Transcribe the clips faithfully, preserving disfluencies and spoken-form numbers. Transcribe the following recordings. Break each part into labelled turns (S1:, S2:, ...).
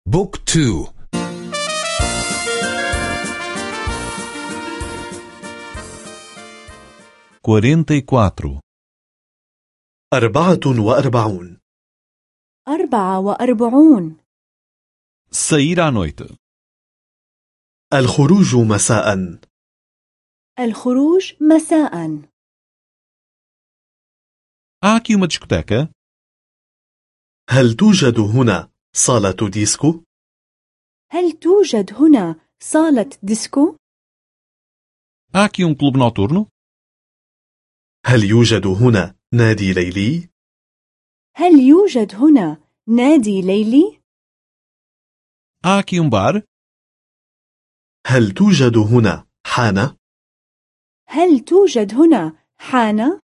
S1: بوك تو.
S2: quarenta e quatro.
S3: أربعة وأربعون.
S4: أربعة وأربعون.
S2: Sair à noite.
S3: الخروج مساء.
S4: الخروج مساء.
S2: Há aqui uma discoteca?
S3: هل توجد هنا صالة ديسكو؟
S4: هل توجد هنا صالة ديسكو؟
S2: Há aqui um clube noturno?
S3: هل يوجد هنا نادي ليلي؟
S4: هل يوجد هنا نادي ليلي؟
S2: Há aqui um bar?
S3: هل توجد هنا حانة؟
S4: هل توجد هنا حانة؟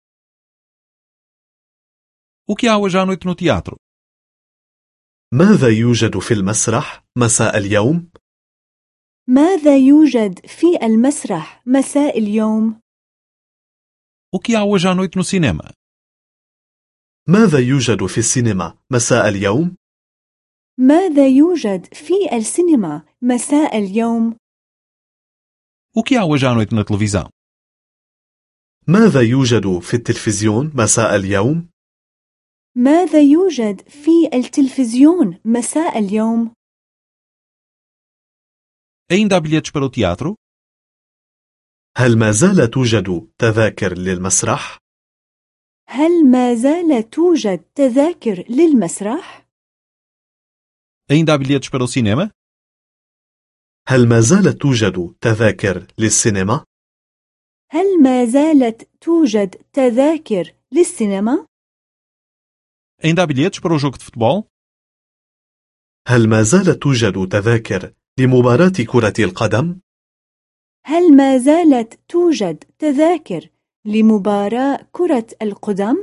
S2: O que há hoje à noite no teatro?
S3: ماذا يوجد في المسرح مساء اليوم؟
S4: ماذا يوجد في المسرح مساء اليوم؟
S2: O que há hoje à noite no cinema?
S3: ماذا يوجد في السينما مساء اليوم؟
S4: ماذا يوجد في السينما مساء اليوم؟
S2: O que há hoje à noite na televisão?
S3: ماذا يوجد في التلفزيون مساء اليوم؟
S4: ماذا يوجد في التلفزيون مساء اليوم؟
S2: Ainda há bilhetes para o teatro?
S3: هل ما زال توجد تذاكر للمسرح؟
S4: هل ما زال توجد تذاكر للمسرح؟
S2: Ainda há bilhetes para o cinema?
S3: هل ما زالت توجد تذاكر للسينما؟
S4: هل ما زالت توجد تذاكر للسينما؟
S2: Ainda há bilhetes para o jogo de futebol?
S3: هل ما زالت توجد تذاكر لمباراة كرة القدم؟
S4: هل ما زالت توجد تذاكر لمباراة كرة القدم؟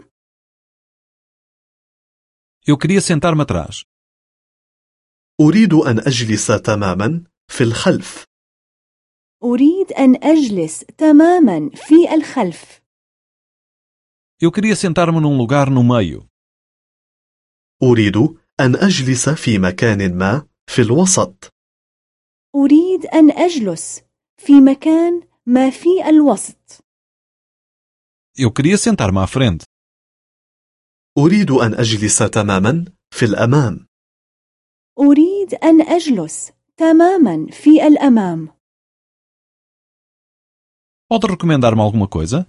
S2: Eu queria sentar-me atrás.
S3: أريد أن أجلس تماما في الخلف.
S4: أريد أن أجلس تماما في الخلف.
S2: Eu queria sentar-me num lugar no meio.
S3: أريد أن أجلس في مكان ما في الوسط.
S4: أريد أن أجلس في مكان ما في الوسط.
S2: Eu queria sentar-me à frente.
S3: أريد أن أجلس تماما في الأمام.
S4: أريد أن أجلس تماما في الأمام.
S2: Pode recomendar-me alguma coisa?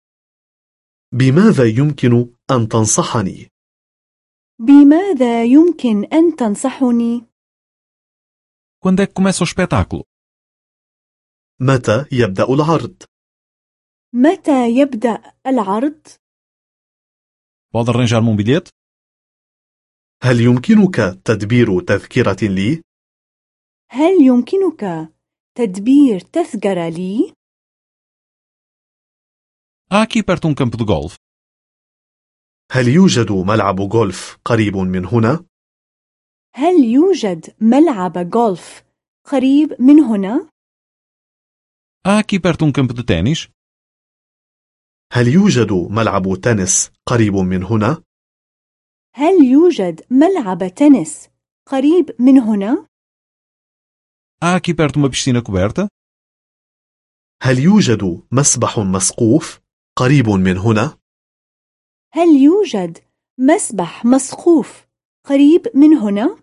S3: بماذا يمكن أن تنصحني؟
S4: بماذا يمكن أن تنصحني؟
S2: Quando é que começa o espetáculo?
S3: متى يبدأ العرض؟
S4: متى يبدأ العرض؟
S2: Pode arranjar-me um bilhete?
S3: هل يمكنك تدبير تذكرة لي؟
S4: هل يمكنك تدبير تذكرة لي؟
S2: Há aqui perto um campo de golfe.
S3: هل يوجد ملعب غولف قريب من هنا؟
S4: هل يوجد ملعب غولف قريب من هنا؟
S2: Há aqui perto um campo de ténis.
S3: هل يوجد ملعب تنس قريب من هنا؟
S4: هل يوجد ملعب تنس قريب من هنا؟
S2: Há aqui perto uma piscina coberta.
S3: هل يوجد مسبح مسقوف قريب من هنا؟
S4: هل يوجد مسبح مسقوف قريب من هنا؟